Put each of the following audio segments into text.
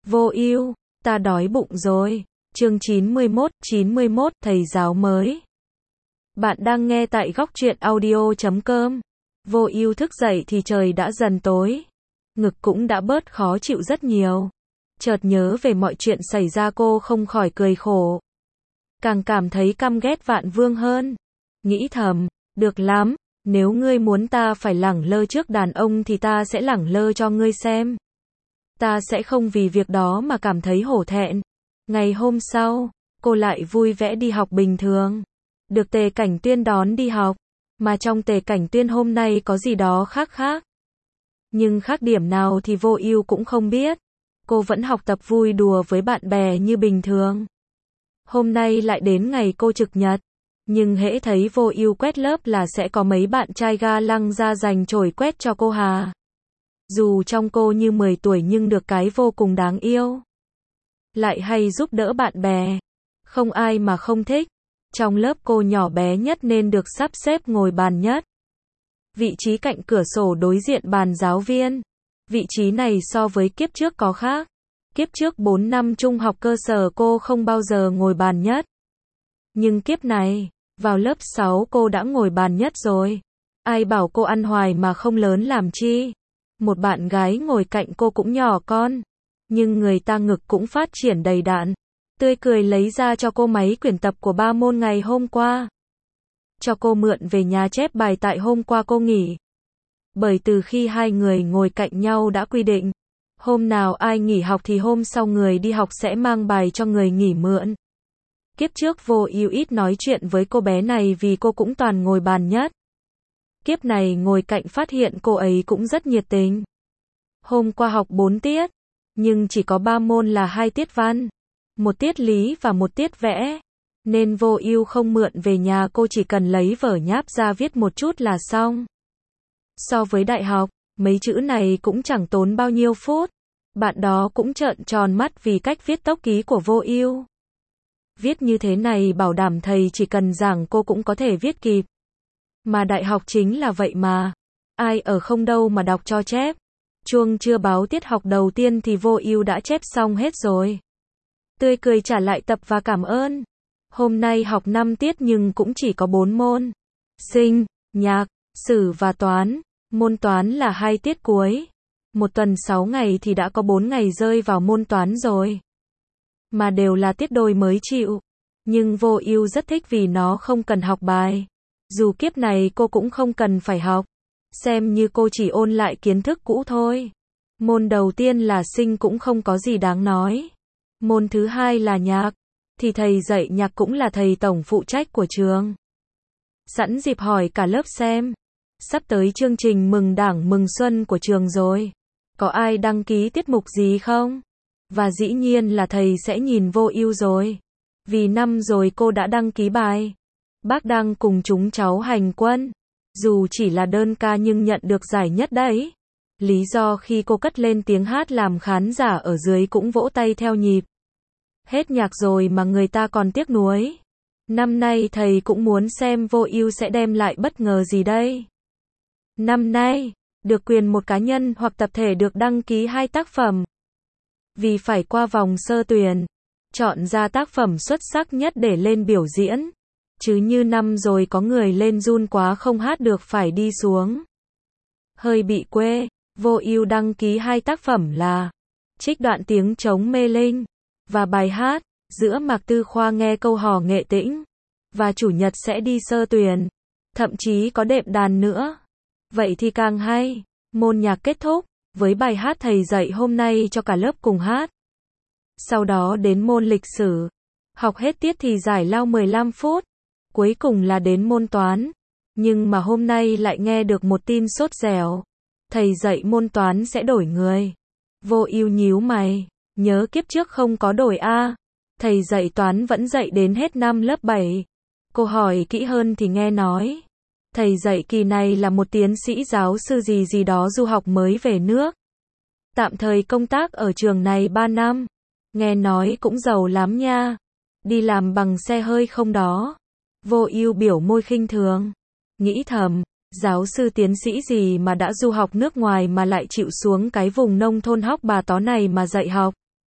Vô ưu, ta đói bụng rồi. Chương 91, thầy giáo mới. Bạn đang nghe tại góc truyện audio.com. Vô ưu thức dậy thì trời đã dần tối. Ngực cũng đã bớt khó chịu rất nhiều. Chợt nhớ về mọi chuyện xảy ra cô không khỏi cười khổ. Càng cảm thấy căm ghét Vạn Vương hơn. Nghĩ thầm, được lắm, nếu ngươi muốn ta phải lẳng lơ trước đàn ông thì ta sẽ lẳng lơ cho ngươi xem. Ta sẽ không vì việc đó mà cảm thấy hổ thẹn. Ngày hôm sau, cô lại vui vẻ đi học bình thường. Được Tề Cảnh Tuyên đón đi học. Mà trong Tề Cảnh Tuyên hôm nay có gì đó khác. Nhưng khác điểm nào thì Vô Ưu cũng không biết. Cô vẫn học tập vui đùa với bạn bè như bình thường. Hôm nay lại đến ngày cô trực nhật. Nhưng hễ thấy Vô Ưu quét lớp là sẽ có mấy bạn trai ga lăng ra giành chổi quét cho cô hà. Dù trong cô như 10 tuổi nhưng được cái vô cùng đáng yêu. Lại hay giúp đỡ bạn bè. Không ai mà không thích. Trong lớp cô nhỏ bé nhất nên được sắp xếp ngồi bàn nhất. Vị trí cạnh cửa sổ đối diện bàn giáo viên. Vị trí này so với kiếp trước có khác. Kiếp trước 4 năm trung học cơ sở cô không bao giờ ngồi bàn nhất. Nhưng kiếp này, vào lớp 6 cô đã ngồi bàn nhất rồi. Ai bảo cô ăn hoài mà không lớn làm chi. Một bạn gái ngồi cạnh cô cũng nhỏ con. Nhưng người ta ngực cũng phát triển đầy đặn. Tươi cười lấy ra cho cô mấy quyển tập của 3 môn ngày hôm qua. Cho cô mượn về nhà chép bài tại hôm qua cô nghỉ. Bởi từ khi hai người ngồi cạnh nhau đã quy định. Hôm nào ai nghỉ học thì hôm sau người đi học sẽ mang bài cho người nghỉ mượn. Kiếp trước Vô Ưu ít nói chuyện với cô bé này vì cô cũng toàn ngồi bàn nhất. Kiếp này ngồi cạnh phát hiện cô ấy cũng rất nhiệt tình. Hôm qua học 4 tiết, nhưng chỉ có 3 môn là 2 tiết văn, 1 tiết lý và 1 tiết vẽ. Nên Vô Ưu không mượn về nhà, cô chỉ cần lấy vở nháp ra viết một chút là xong. So với đại học, mấy chữ này cũng chẳng tốn bao nhiêu phút. Bạn đó cũng trợn tròn mắt vì cách viết tốc ký của Vô Ưu. Viết như thế này bảo đảm thầy chỉ cần giảng cô cũng có thể viết kịp. Mà đại học chính là vậy mà. Ai ở không đâu mà đọc cho chép. Chuông chưa báo tiết học đầu tiên thì Vô Ưu đã chép xong hết rồi. Tươi cười trả lại tập và cảm ơn. Hôm nay học 5 tiết nhưng cũng chỉ có 4 môn. Sinh, nhạc, sử và toán. Môn toán là 2 tiết cuối. Một tuần 6 ngày thì đã có 4 ngày rơi vào môn toán rồi. Mà đều là tiết đôi mới chịu. Nhưng Vô Ưu rất thích vì nó không cần học bài. Dù kiếp này cô cũng không cần phải học. Xem như cô chỉ ôn lại kiến thức cũ thôi. Môn đầu tiên là sinh cũng không có gì đáng nói. Môn thứ hai là nhạc. Thì thầy dạy nhạc cũng là thầy tổng phụ trách của trường. Sẵn dịp hỏi cả lớp xem. Sắp tới chương trình mừng Đảng mừng Xuân của trường rồi. Có ai đăng ký tiết mục gì không? Và dĩ nhiên là thầy sẽ nhìn Vô Ưu rồi. Vì năm rồi cô đã đăng ký bài. Bác đang cùng chúng cháu hành quân. Dù chỉ là đơn ca nhưng nhận được giải nhất đấy. Lý do khi cô cất lên tiếng hát làm khán giả ở dưới cũng vỗ tay theo nhịp. Hết nhạc rồi mà người ta còn tiếc nuối. Năm nay thầy cũng muốn xem Vô Ưu sẽ đem lại bất ngờ gì đây. Năm nay, được quyền một cá nhân hoặc tập thể được đăng ký 2 tác phẩm. Vì phải qua vòng sơ tuyển, chọn ra tác phẩm xuất sắc nhất để lên biểu diễn. Chứ như năm rồi có người lên run quá không hát được phải đi xuống. Hơi bị quê, Vô Ưu đăng ký 2 tác phẩm là trích đoạn tiếng trống mê linh và bài hát Giữa Mạc Tư Khoa nghe câu hò nghệ tĩnh. Và chủ nhật sẽ đi sơ tuyển, thậm chí có đệm đàn nữa. Vậy thì càng hay. Môn nhạc kết thúc với bài hát thầy dạy hôm nay cho cả lớp cùng hát. Sau đó đến môn lịch sử. Học hết tiết thì giải lao 15 phút. Cuối cùng là đến môn toán. Nhưng mà hôm nay lại nghe được một tin sốt dẻo. Thầy dạy môn toán sẽ đổi người. Vô Ưu nhíu mày. Nhớ kiếp trước không có đổi a. Thầy dạy toán vẫn dạy đến hết năm lớp 7. Cô hỏi kỹ hơn thì nghe nói. Thầy dạy kỳ này là một tiến sĩ giáo sư gì đó du học mới về nước. Tạm thời công tác ở trường này 3 năm. Nghe nói cũng giàu lắm nha. Đi làm bằng xe hơi không đó. Vô Ưu biểu môi khinh thường. Nghĩ thầm, giáo sư tiến sĩ gì mà đã du học nước ngoài mà lại chịu xuống cái vùng nông thôn hóc bà tó này mà dạy học.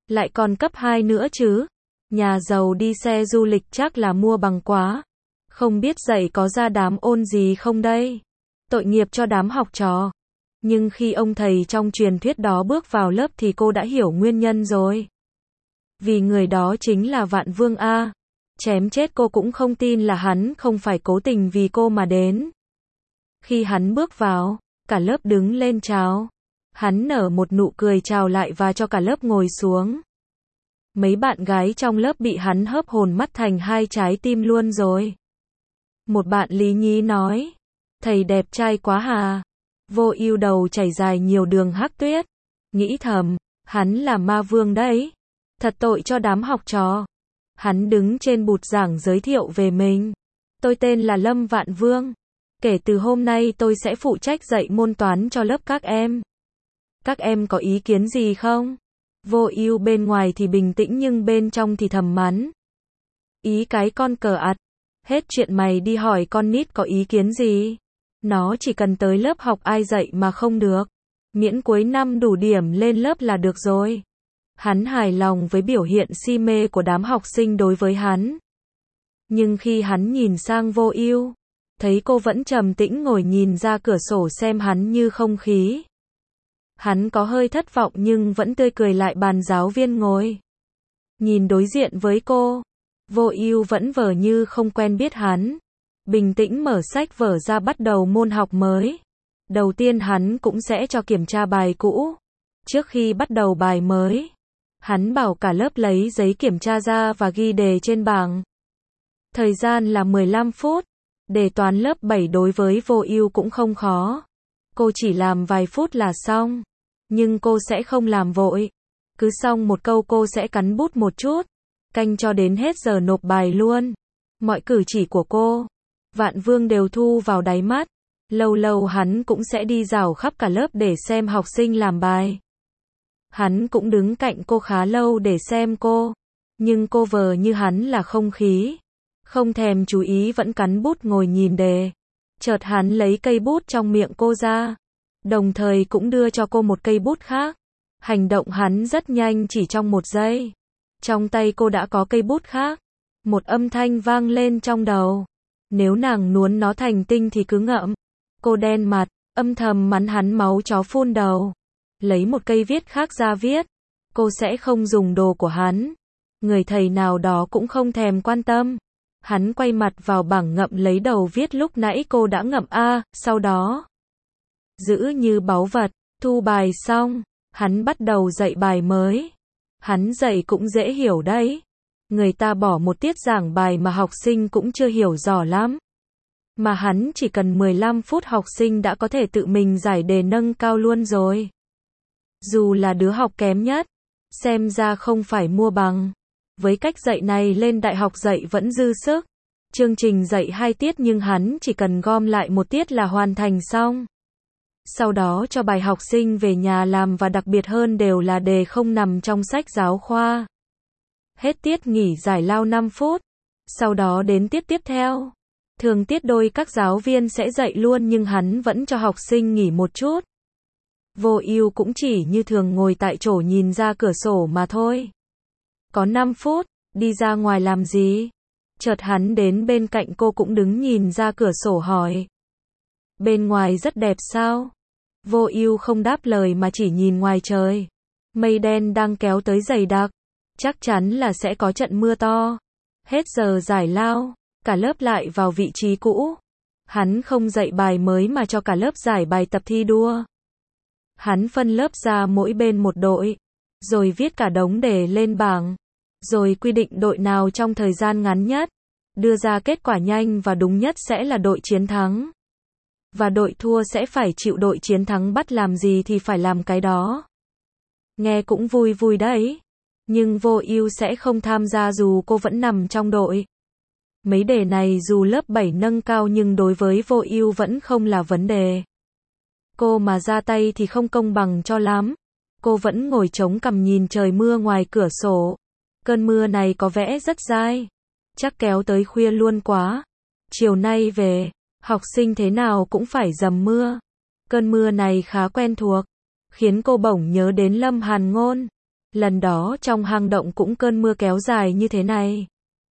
Lại còn cấp 2 nữa chứ. Nhà giàu đi xe du lịch chắc là mua bằng quá. Không biết dạy có ra đám ôn gì không đây? Tội nghiệp cho đám học trò. Nhưng khi ông thầy trong truyền thuyết đó bước vào lớp thì cô đã hiểu nguyên nhân rồi. Vì người đó chính là Vạn Vương A. Chém chết cô cũng không tin là hắn không phải cố tình vì cô mà đến. Khi hắn bước vào, cả lớp đứng lên chào. Hắn nở một nụ cười chào lại và cho cả lớp ngồi xuống. Mấy bạn gái trong lớp bị hắn hớp hồn mắt thành hai trái tim luôn rồi. Một bạn lý nhí nói, thầy đẹp trai quá hà. Vô Ưu đầu chảy dài nhiều đường hắc tuyết, nghĩ thầm, hắn là ma vương đấy. Thật tội cho đám học trò. Hắn đứng trên bục giảng giới thiệu về mình. Tôi tên là Lâm Vạn Vương. Kể từ hôm nay tôi sẽ phụ trách dạy môn toán cho lớp các em. Các em có ý kiến gì không? Vô Ưu bên ngoài thì bình tĩnh nhưng bên trong thì thầm mắng. Ý cái con cờ ạt. Hết chuyện mày đi hỏi con nít có ý kiến gì. Nó chỉ cần tới lớp học ai dạy mà không được. Miễn cuối năm đủ điểm lên lớp là được rồi. Hắn hài lòng với biểu hiện si mê của đám học sinh đối với hắn. Nhưng khi hắn nhìn sang Vô Ưu, thấy cô vẫn trầm tĩnh ngồi nhìn ra cửa sổ xem hắn như không khí. Hắn có hơi thất vọng nhưng vẫn tươi cười lại bàn giáo viên ngồi. Nhìn đối diện với cô, Vô Ưu vẫn vờ như không quen biết hắn. Bình tĩnh mở sách vở ra bắt đầu môn học mới. Đầu tiên hắn cũng sẽ cho kiểm tra bài cũ. Trước khi bắt đầu bài mới, hắn bảo cả lớp lấy giấy kiểm tra ra và ghi đề trên bảng. Thời gian là 15 phút. Đề toán lớp 7 đối với Vô Ưu cũng không khó. Cô chỉ làm vài phút là xong. Nhưng cô sẽ không làm vội. Cứ xong một câu cô sẽ cắn bút một chút. Canh cho đến hết giờ nộp bài luôn. Mọi cử chỉ của cô, Vạn Vương đều thu vào đáy mắt. Lâu lâu hắn cũng sẽ đi dạo khắp cả lớp để xem học sinh làm bài. Hắn cũng đứng cạnh cô khá lâu để xem cô. Nhưng cô vờ như hắn là không khí. Không thèm chú ý vẫn cắn bút ngồi nhìn đề. Chợt hắn lấy cây bút trong miệng cô ra. Đồng thời cũng đưa cho cô một cây bút khác. Hành động hắn rất nhanh chỉ trong một giây. Trong tay cô đã có cây bút khác. Một âm thanh vang lên trong đầu. Nếu nàng nuốt nó thành tinh thì cứ ngậm. Cô đen mặt, âm thầm mắng hắn máu chó phun đầu. Lấy một cây viết khác ra viết. Cô sẽ không dùng đồ của hắn. Người thầy nào đó cũng không thèm quan tâm. Hắn quay mặt vào bảng ngậm lấy đầu viết lúc nãy cô đã ngậm A, sau đó giữ như báu vật, thu bài xong, hắn bắt đầu dạy bài mới. Hắn dạy cũng dễ hiểu đấy. Người ta bỏ một tiết giảng bài mà học sinh cũng chưa hiểu rõ lắm. Mà hắn chỉ cần 15 phút học sinh đã có thể tự mình giải đề nâng cao luôn rồi. Dù là đứa học kém nhất, xem ra không phải mua bằng. Với cách dạy này lên đại học dạy vẫn dư sức. Chương trình dạy 2 tiết nhưng hắn chỉ cần gom lại một tiết là hoàn thành xong. Sau đó cho bài học sinh về nhà làm và đặc biệt hơn đều là đề không nằm trong sách giáo khoa. Hết tiết nghỉ giải lao 5 phút. Sau đó đến tiết tiếp theo. Thường tiết đôi các giáo viên sẽ dạy luôn nhưng hắn vẫn cho học sinh nghỉ một chút. Vô Ưu cũng chỉ như thường ngồi tại chỗ nhìn ra cửa sổ mà thôi. Có 5 phút, đi ra ngoài làm gì? Chợt hắn đến bên cạnh cô cũng đứng nhìn ra cửa sổ hỏi. Bên ngoài rất đẹp sao? Vô Ưu không đáp lời mà chỉ nhìn ngoài trời. Mây đen đang kéo tới dày đặc. Chắc chắn là sẽ có trận mưa to. Hết giờ giải lao, cả lớp lại vào vị trí cũ. Hắn không dạy bài mới mà cho cả lớp giải bài tập thi đua. Hắn phân lớp ra mỗi bên một đội, rồi viết cả đống đề lên bảng, rồi quy định đội nào trong thời gian ngắn nhất, đưa ra kết quả nhanh và đúng nhất sẽ là đội chiến thắng. Và đội thua sẽ phải chịu đội chiến thắng bắt làm gì thì phải làm cái đó. Nghe cũng vui vui đấy. Nhưng Vô Ưu sẽ không tham gia dù cô vẫn nằm trong đội. Mấy đề này dù lớp 7 nâng cao nhưng đối với Vô Ưu vẫn không là vấn đề. Cô mà ra tay thì không công bằng cho lắm. Cô vẫn ngồi chống cằm nhìn trời mưa ngoài cửa sổ. Cơn mưa này có vẻ rất dai. Chắc kéo tới khuya luôn quá. Chiều nay về, học sinh thế nào cũng phải dầm mưa. Cơn mưa này khá quen thuộc, khiến cô bỗng nhớ đến Lâm Hàn Ngôn. Lần đó trong hang động cũng cơn mưa kéo dài như thế này.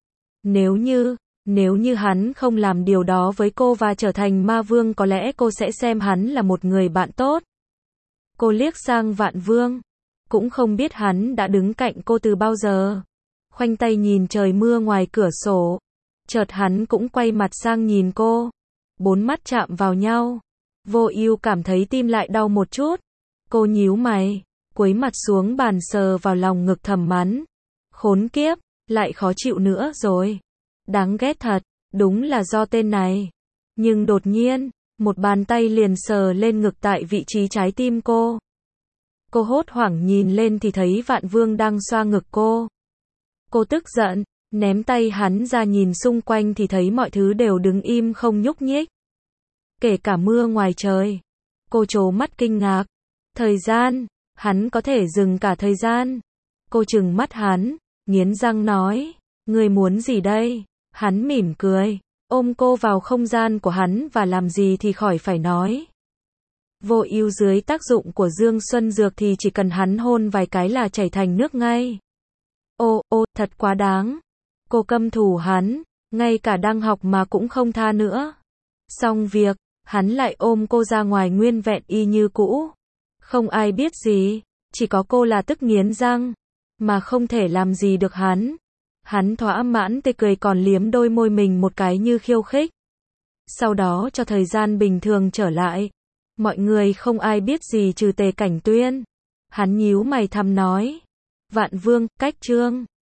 Nếu như hắn không làm điều đó với cô và trở thành ma vương có lẽ cô sẽ xem hắn là một người bạn tốt. Cô liếc sang Vạn Vương. Cũng không biết hắn đã đứng cạnh cô từ bao giờ. Khoanh tay nhìn trời mưa ngoài cửa sổ. Chợt hắn cũng quay mặt sang nhìn cô. Bốn mắt chạm vào nhau. Vô Ưu cảm thấy tim lại đau một chút. Cô nhíu mày, cúi mặt xuống bàn sờ vào lòng ngực thầm mắng. Khốn kiếp, lại khó chịu nữa rồi. Đáng ghét thật, đúng là do tên này. Nhưng đột nhiên, một bàn tay liền sờ lên ngực tại vị trí trái tim cô. Cô hốt hoảng nhìn lên thì thấy Vạn Vương đang xoa ngực cô. Cô tức giận, ném tay hắn ra nhìn xung quanh thì thấy mọi thứ đều đứng im không nhúc nhích. Kể cả mưa ngoài trời. Cô trố mắt kinh ngạc. Thời gian, hắn có thể dừng cả thời gian. Cô trừng mắt hắn, nghiến răng nói, ngươi muốn gì đây? Hắn mỉm cười, ôm cô vào không gian của hắn và làm gì thì khỏi phải nói. Vô Ưu dưới tác dụng của Dương Xuân Dược thì chỉ cần hắn hôn vài cái là chảy thành nước ngay. Ô, thật quá đáng. Cô căm thù hắn, ngay cả đang học mà cũng không tha nữa. Xong việc, hắn lại ôm cô ra ngoài nguyên vẹn y như cũ. Không ai biết gì, chỉ có cô là tức nghiến răng, mà không thể làm gì được hắn. Hắn thỏa mãn tê cười còn liếm đôi môi mình một cái như khiêu khích. Sau đó cho thời gian bình thường trở lại. Mọi người không ai biết gì trừ Tề Cảnh Tuyên. Hắn nhíu mày thầm nói. Vạn Vương, cách chương.